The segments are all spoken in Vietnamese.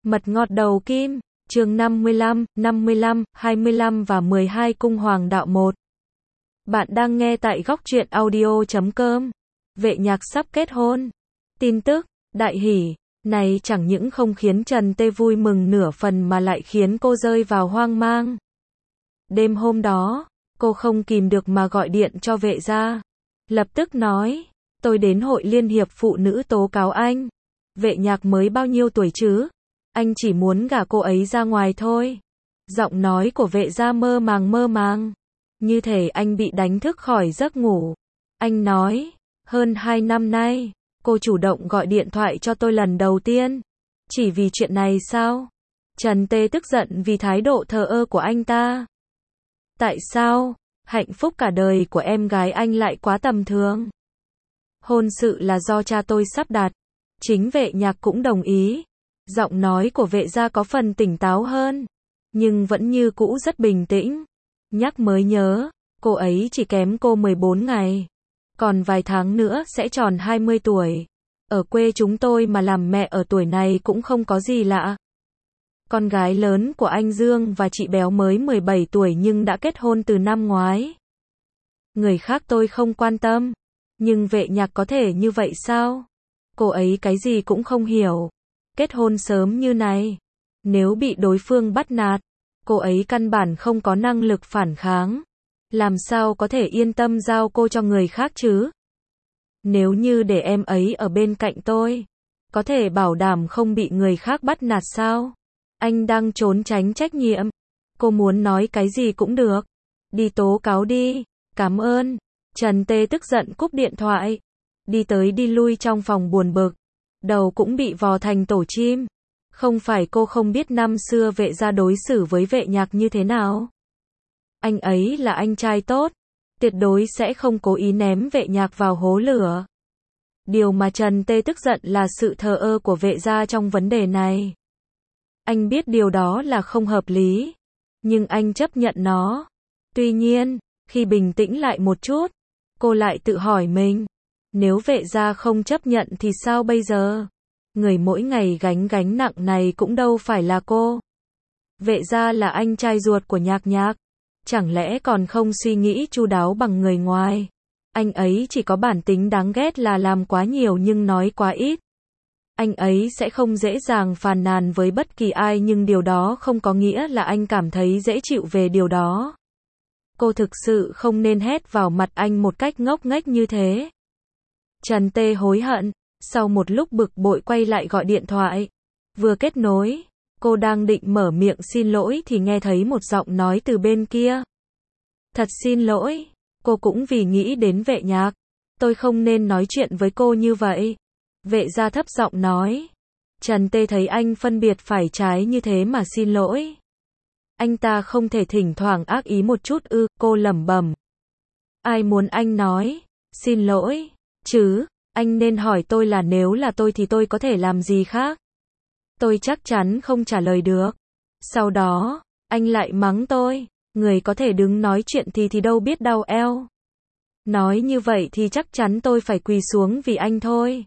Mật ngọt đầu kim, chương 55, 25 và 12 Cung Hoàng Đạo 1. Bạn đang nghe tại góc truyện audio.com. Vệ Nhạc sắp kết hôn. Tin tức, đại hỷ, này chẳng những không khiến Trần Tê vui mừng nửa phần mà lại khiến cô rơi vào hoang mang. Đêm hôm đó, cô không kìm được mà gọi điện cho Vệ gia. Lập tức nói, tôi đến hội liên hiệp phụ nữ tố cáo anh. Vệ Nhạc mới bao nhiêu tuổi chứ? Anh chỉ muốn gả cô ấy ra ngoài thôi. Giọng nói của Vệ gia mơ màng. Như thể anh bị đánh thức khỏi giấc ngủ. Anh nói, hơn 2 năm nay, cô chủ động gọi điện thoại cho tôi lần đầu tiên. Chỉ vì chuyện này sao? Trần Tê tức giận vì thái độ thờ ơ của anh ta. Tại sao? Hạnh phúc cả đời của em gái anh lại quá tầm thường. Hôn sự là do cha tôi sắp đặt. Chính Vệ Nhạc cũng đồng ý. Giọng nói của Vệ gia có phần tỉnh táo hơn, nhưng vẫn như cũ rất bình tĩnh. Nhắc mới nhớ, cô ấy chỉ kém cô 14 ngày. Còn vài tháng nữa sẽ tròn 20 tuổi. Ở quê chúng tôi mà làm mẹ ở tuổi này cũng không có gì lạ. Con gái lớn của anh Dương và chị Béo mới 17 tuổi nhưng đã kết hôn từ năm ngoái. Người khác tôi không quan tâm, nhưng Vệ Nhạc có thể như vậy sao? Cô ấy cái gì cũng không hiểu. Kết hôn sớm như này, nếu bị đối phương bắt nạt, cô ấy căn bản không có năng lực phản kháng. Làm sao có thể yên tâm giao cô cho người khác chứ? Nếu như để em ấy ở bên cạnh tôi, có thể bảo đảm không bị người khác bắt nạt sao? Anh đang trốn tránh trách nhiệm. Cô muốn nói cái gì cũng được. Đi tố cáo đi. Cảm ơn. Trần Tê tức giận cúp điện thoại. Đi tới đi lui trong phòng buồn bực. Đầu cũng bị vò thành tổ chim. Không phải cô không biết năm xưa Vệ gia đối xử với Vệ Nhạc như thế nào. Anh ấy là anh trai tốt, tuyệt đối sẽ không cố ý ném Vệ Nhạc vào hố lửa. Điều mà Trần Tê tức giận là sự thờ ơ của Vệ gia trong vấn đề này. Anh biết điều đó là không hợp lý, nhưng anh chấp nhận nó. Tuy nhiên, khi bình tĩnh lại một chút, cô lại tự hỏi mình, nếu Vệ gia không chấp nhận thì sao bây giờ? Người mỗi ngày gánh nặng này cũng đâu phải là cô. Vệ gia là anh trai ruột của Nhạc, chẳng lẽ còn không suy nghĩ chu đáo bằng người ngoài? Anh ấy chỉ có bản tính đáng ghét là làm quá nhiều nhưng nói quá ít. Anh ấy sẽ không dễ dàng phàn nàn với bất kỳ ai nhưng điều đó không có nghĩa là anh cảm thấy dễ chịu về điều đó. Cô thực sự không nên hét vào mặt anh một cách ngốc nghếch như thế. Trần Tê hối hận, sau một lúc bực bội quay lại gọi điện thoại. Vừa kết nối, cô đang định mở miệng xin lỗi thì nghe thấy một giọng nói từ bên kia. Thật xin lỗi, cô cũng vì nghĩ đến Vệ Nhạc. Tôi không nên nói chuyện với cô như vậy. Vệ gia thấp giọng nói. Trần Tê thấy anh phân biệt phải trái như thế mà xin lỗi. Anh ta không thể thỉnh thoảng ác ý một chút ư? Cô lẩm bẩm. Ai muốn anh nói xin lỗi chứ? Anh nên hỏi tôi là nếu là tôi thì tôi có thể làm gì khác? Tôi chắc chắn không trả lời được. Sau đó, anh lại mắng tôi. Người có thể đứng nói chuyện thì đâu biết đau eo. Nói như vậy thì chắc chắn tôi phải quỳ xuống vì anh thôi.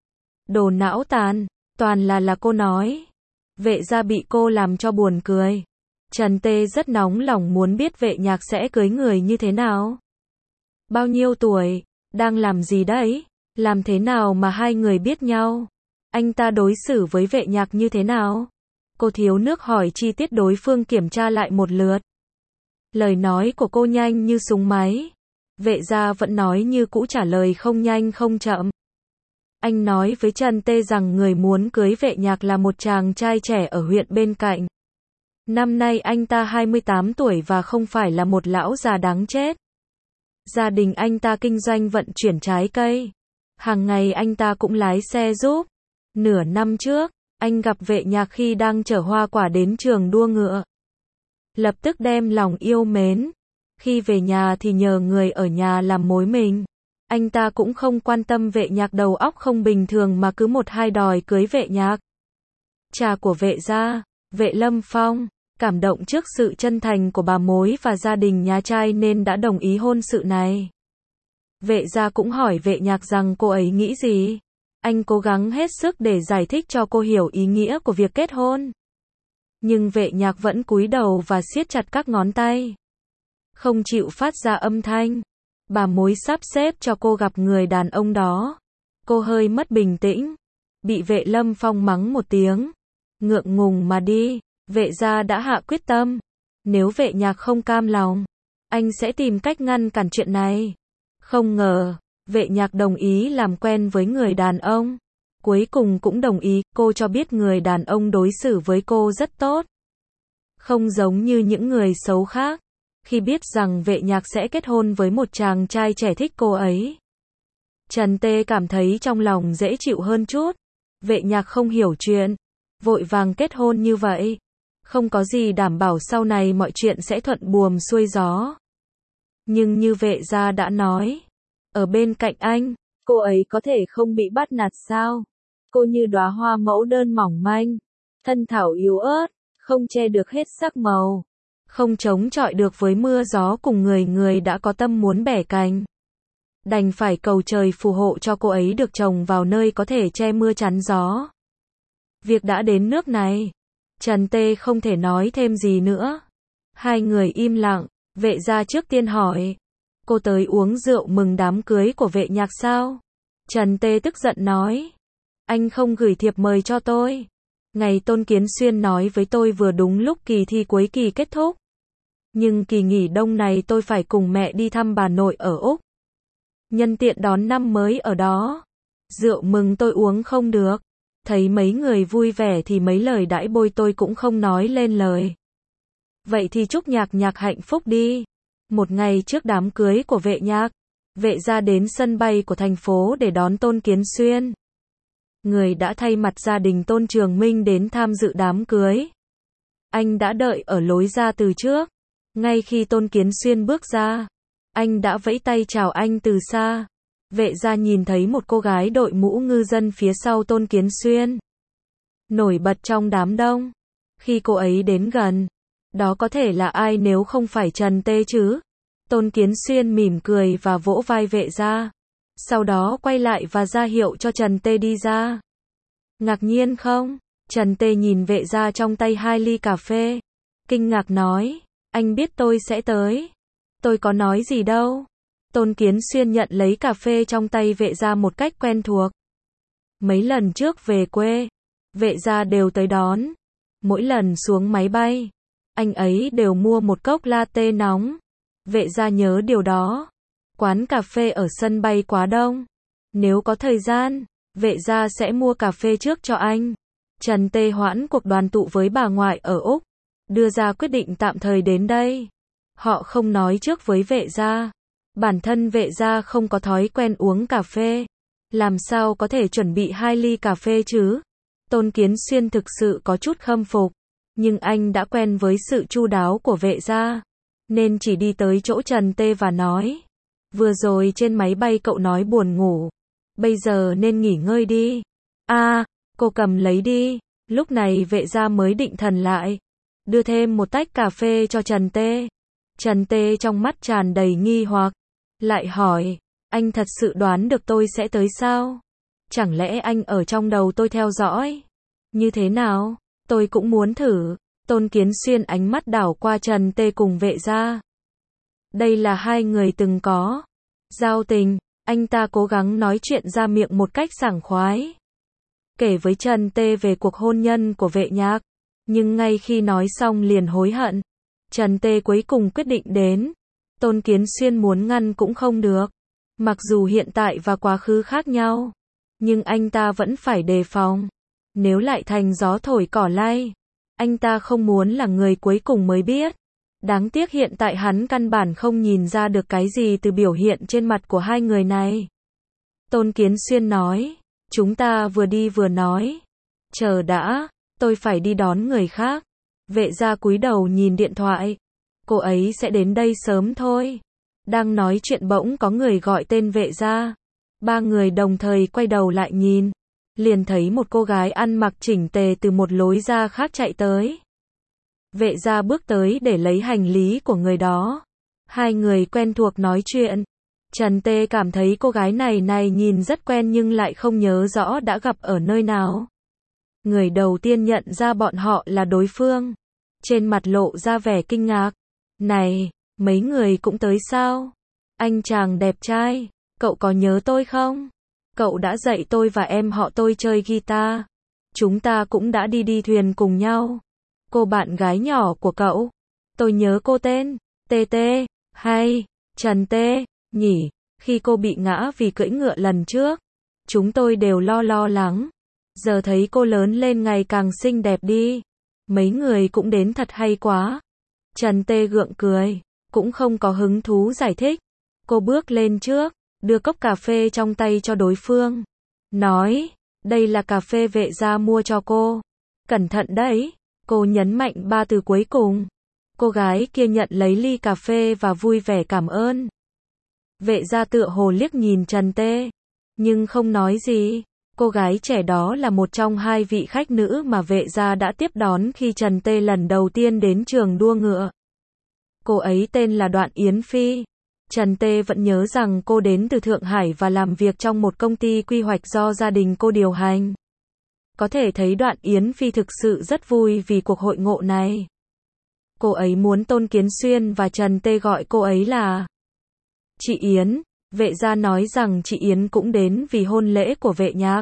Đồ não tàn, toàn là cô nói. Vệ gia bị cô làm cho buồn cười. Trần Tê rất nóng lòng muốn biết Vệ Nhạc sẽ cưới người như thế nào. Bao nhiêu tuổi, đang làm gì đấy, làm thế nào mà hai người biết nhau. Anh ta đối xử với Vệ Nhạc như thế nào? Cô thiếu nước hỏi chi tiết đối phương kiểm tra lại một lượt. Lời nói của cô nhanh như súng máy. Vệ gia vẫn nói như cũ trả lời không nhanh không chậm. Anh nói với Trần Tê rằng người muốn cưới Vệ Nhạc là một chàng trai trẻ ở huyện bên cạnh. Năm nay anh ta 28 tuổi và không phải là một lão già đáng chết. Gia đình anh ta kinh doanh vận chuyển trái cây. Hàng ngày anh ta cũng lái xe giúp. Nửa năm trước, anh gặp Vệ Nhạc khi đang chở hoa quả đến trường đua ngựa. Lập tức đem lòng yêu mến. Khi về nhà thì nhờ người ở nhà làm mối mình. Anh ta cũng không quan tâm Vệ Nhạc đầu óc không bình thường mà cứ một hai đòi cưới Vệ Nhạc. Cha của Vệ gia, Vệ Lâm Phong, cảm động trước sự chân thành của bà mối và gia đình nhà trai nên đã đồng ý hôn sự này. Vệ gia cũng hỏi Vệ Nhạc rằng cô ấy nghĩ gì. Anh cố gắng hết sức để giải thích cho cô hiểu ý nghĩa của việc kết hôn. Nhưng vệ nhạc vẫn cúi đầu và siết chặt các ngón tay. Không chịu phát ra âm thanh. Bà mối sắp xếp cho cô gặp người đàn ông đó. Cô hơi mất bình tĩnh. Bị vệ Lâm Phong mắng một tiếng. Ngượng ngùng mà đi. Vệ gia đã hạ quyết tâm. Nếu vệ nhạc không cam lòng, anh sẽ tìm cách ngăn cản chuyện này. Không ngờ, vệ nhạc đồng ý làm quen với người đàn ông. Cuối cùng cũng đồng ý, cô cho biết người đàn ông đối xử với cô rất tốt. Không giống như những người xấu khác. Khi biết rằng vệ nhạc sẽ kết hôn với một chàng trai trẻ thích cô ấy, Trần Tê cảm thấy trong lòng dễ chịu hơn chút. Vệ nhạc không hiểu chuyện. Vội vàng kết hôn như vậy. Không có gì đảm bảo sau này mọi chuyện sẽ thuận buồm xuôi gió. Nhưng như vệ gia đã nói, ở bên cạnh anh, cô ấy có thể không bị bắt nạt sao? Cô như đóa hoa mẫu đơn mỏng manh, thân thảo yếu ớt, không che được hết sắc màu, không chống chọi được với mưa gió cùng người người đã có tâm muốn bẻ cành. Đành phải cầu trời phù hộ cho cô ấy được chồng vào nơi có thể che mưa chắn gió. Việc đã đến nước này, Trần Tê không thể nói thêm gì nữa. Hai người im lặng, vệ gia trước tiên hỏi. Cô tới uống rượu mừng đám cưới của vệ nhạc sao? Trần Tê tức giận nói. Anh không gửi thiệp mời cho tôi. Ngày Tôn Kiến Xuyên nói với tôi vừa đúng lúc kỳ thi cuối kỳ kết thúc. Nhưng kỳ nghỉ đông này tôi phải cùng mẹ đi thăm bà nội ở Úc. Nhân tiện đón năm mới ở đó. Rượu mừng tôi uống không được. Thấy mấy người vui vẻ thì mấy lời đãi bôi tôi cũng không nói lên lời. Vậy thì chúc nhạc nhạc hạnh phúc đi. Một ngày trước đám cưới của vệ nhạc, vệ gia đến sân bay của thành phố để đón Tôn Kiến Xuyên. Người đã thay mặt gia đình Tôn Trường Minh đến tham dự đám cưới. Anh đã đợi ở lối ra từ trước. Ngay khi Tôn Kiến Xuyên bước ra, anh đã vẫy tay chào anh từ xa. Vệ gia nhìn thấy một cô gái đội mũ ngư dân phía sau Tôn Kiến Xuyên, nổi bật trong đám đông. Khi cô ấy đến gần, đó có thể là ai nếu không phải Trần Tê chứ? Tôn Kiến Xuyên mỉm cười và vỗ vai vệ gia. Sau đó quay lại và ra hiệu cho Trần Tê đi ra. Ngạc nhiên không? Trần Tê nhìn vệ gia trong tay 2 ly cà phê. Kinh ngạc nói, anh biết tôi sẽ tới. Tôi có nói gì đâu. Tôn Kiến Xuyên nhận lấy cà phê trong tay vệ gia một cách quen thuộc. Mấy lần trước về quê, vệ gia đều tới đón. Mỗi lần xuống máy bay, anh ấy đều mua một cốc latte nóng. Vệ gia nhớ điều đó. Quán cà phê ở sân bay quá đông. Nếu có thời gian, vệ gia sẽ mua cà phê trước cho anh. Trần Tê hoãn cuộc đoàn tụ với bà ngoại ở Úc, đưa ra quyết định tạm thời đến đây. Họ không nói trước với vệ gia. Bản thân vệ gia không có thói quen uống cà phê. Làm sao có thể chuẩn bị 2 ly cà phê chứ? Tôn Kiến Xuyên thực sự có chút khâm phục. Nhưng anh đã quen với sự chu đáo của vệ gia. Nên chỉ đi tới chỗ Trần Tê và nói. Vừa rồi trên máy bay cậu nói buồn ngủ. Bây giờ nên nghỉ ngơi đi. Cô cầm lấy đi. Lúc này vệ gia mới định thần lại. Đưa thêm một tách cà phê cho Trần Tê. Trần Tê trong mắt tràn đầy nghi hoặc. Lại hỏi, anh thật sự đoán được tôi sẽ tới sao? Chẳng lẽ anh ở trong đầu tôi theo dõi? Như thế nào? Tôi cũng muốn thử. Tôn Kiến Xuyên ánh mắt đảo qua Trần Tê cùng vệ gia. Đây là hai người từng có giao tình. Anh ta cố gắng nói chuyện ra miệng một cách sảng khoái. Kể với Trần Tê về cuộc hôn nhân của vệ nhạc. Nhưng ngay khi nói xong liền hối hận. Trần Tê cuối cùng quyết định đến. Tôn Kiến Xuyên muốn ngăn cũng không được. Mặc dù hiện tại và quá khứ khác nhau, nhưng anh ta vẫn phải đề phòng. Nếu lại thành gió thổi cỏ lay, anh ta không muốn là người cuối cùng mới biết. Đáng tiếc hiện tại hắn căn bản không nhìn ra được cái gì từ biểu hiện trên mặt của hai người này. Tôn Kiến Xuyên nói, chúng ta vừa đi vừa nói. Chờ đã, tôi phải đi đón người khác. Vệ gia cúi đầu nhìn điện thoại. Cô ấy sẽ đến đây sớm thôi. Đang nói chuyện bỗng có người gọi tên vệ gia. Ba người đồng thời quay đầu lại nhìn. Liền thấy một cô gái ăn mặc chỉnh tề từ một lối ra khác chạy tới. Vệ gia bước tới để lấy hành lý của người đó. Hai người quen thuộc nói chuyện. Trần Tê cảm thấy cô gái này nhìn rất quen nhưng lại không nhớ rõ đã gặp ở nơi nào. Người đầu tiên nhận ra bọn họ là đối phương. Trên mặt lộ ra vẻ kinh ngạc. Này, mấy người cũng tới sao? Anh chàng đẹp trai, cậu có nhớ tôi không? Cậu đã dạy tôi và em họ tôi chơi guitar. Chúng ta cũng đã đi thuyền cùng nhau. Cô bạn gái nhỏ của cậu. Tôi nhớ cô tên. TT, hay, Trần Tê, nhỉ, khi cô bị ngã vì cưỡi ngựa lần trước. Chúng tôi đều lo lắng. Giờ thấy cô lớn lên ngày càng xinh đẹp đi. Mấy người cũng đến thật hay quá. Trần Tê gượng cười, cũng không có hứng thú giải thích. Cô bước lên trước, đưa cốc cà phê trong tay cho đối phương. Nói, đây là cà phê Vệ gia mua cho cô. Cẩn thận đấy. Cô nhấn mạnh 3 từ cuối cùng. Cô gái kia nhận lấy ly cà phê và vui vẻ cảm ơn. Vệ gia tựa hồ liếc nhìn Trần Tê, nhưng không nói gì. Cô gái trẻ đó là một trong 2 vị khách nữ mà Vệ gia đã tiếp đón khi Trần Tê lần đầu tiên đến trường đua ngựa. Cô ấy tên là Đoạn Yến Phi. Trần Tê vẫn nhớ rằng cô đến từ Thượng Hải và làm việc trong một công ty quy hoạch do gia đình cô điều hành. Có thể thấy Đoạn Yến Phi thực sự rất vui vì cuộc hội ngộ này. Cô ấy muốn Tôn Kiến Xuyên và Trần Tê gọi cô ấy là chị Yến. Vệ gia nói rằng chị Yến cũng đến vì hôn lễ của Vệ Nhạc.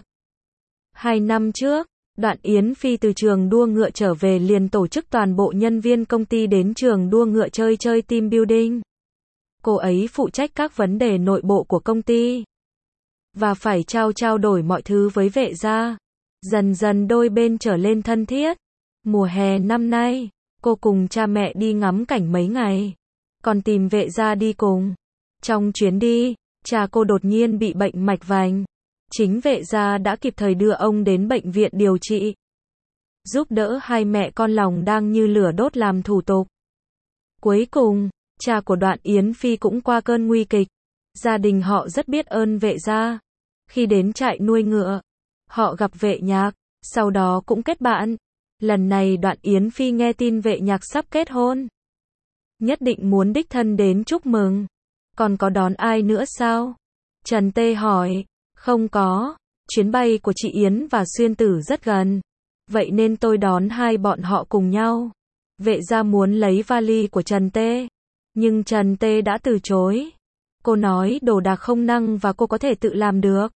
2 năm trước, Đoạn Yến Phi từ trường đua ngựa trở về liền tổ chức toàn bộ nhân viên công ty đến trường đua ngựa chơi team building. Cô ấy phụ trách các vấn đề nội bộ của công ty và phải trao đổi mọi thứ với Vệ gia. Dần dần đôi bên trở lên thân thiết. Mùa hè năm nay, cô cùng cha mẹ đi ngắm cảnh mấy ngày, còn tìm Vệ gia đi cùng. Trong chuyến đi, cha cô đột nhiên bị bệnh mạch vành. Chính Vệ gia đã kịp thời đưa ông đến bệnh viện điều trị, giúp đỡ hai mẹ con lòng đang như lửa đốt làm thủ tục. Cuối cùng, cha của Đoạn Yến Phi cũng qua cơn nguy kịch. Gia đình họ rất biết ơn Vệ gia. Khi đến trại nuôi ngựa, họ gặp Vệ Nhạc, sau đó cũng kết bạn. Lần này Đoạn Yến Phi nghe tin Vệ Nhạc sắp kết hôn, nhất định muốn đích thân đến chúc mừng. Còn có đón ai nữa sao? Trần Tê hỏi. Không có, chuyến bay của chị Yến và Xuyên Tử rất gần, vậy nên tôi đón hai bọn họ cùng nhau. Vệ gia muốn lấy vali của Trần Tê, nhưng Trần Tê đã từ chối. Cô nói đồ đạc không năng và cô có thể tự làm được.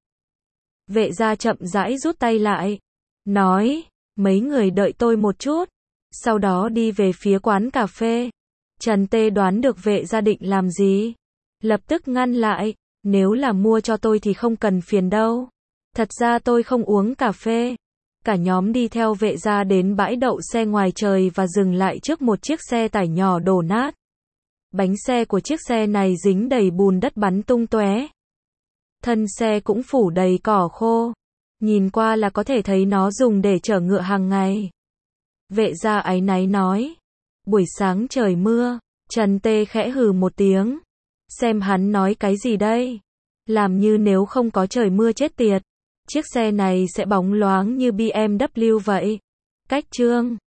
Vệ gia chậm rãi rút tay lại, nói, mấy người đợi tôi một chút, sau đó đi về phía quán cà phê. Trần Tê đoán được Vệ gia định làm gì, lập tức ngăn lại, nếu là mua cho tôi thì không cần phiền đâu. Thật ra tôi không uống cà phê. Cả nhóm đi theo Vệ gia đến bãi đậu xe ngoài trời và dừng lại trước một chiếc xe tải nhỏ đổ nát. Bánh xe của chiếc xe này dính đầy bùn đất bắn tung tóe. Thân xe cũng phủ đầy cỏ khô. Nhìn qua là có thể thấy nó dùng để chở ngựa hàng ngày. Vệ gia áy náy nói. Buổi sáng trời mưa. Trần Tê khẽ hừ một tiếng. Xem hắn nói cái gì đây? Làm như nếu không có trời mưa chết tiệt. Chiếc xe này sẽ bóng loáng như BMW vậy. Cách chương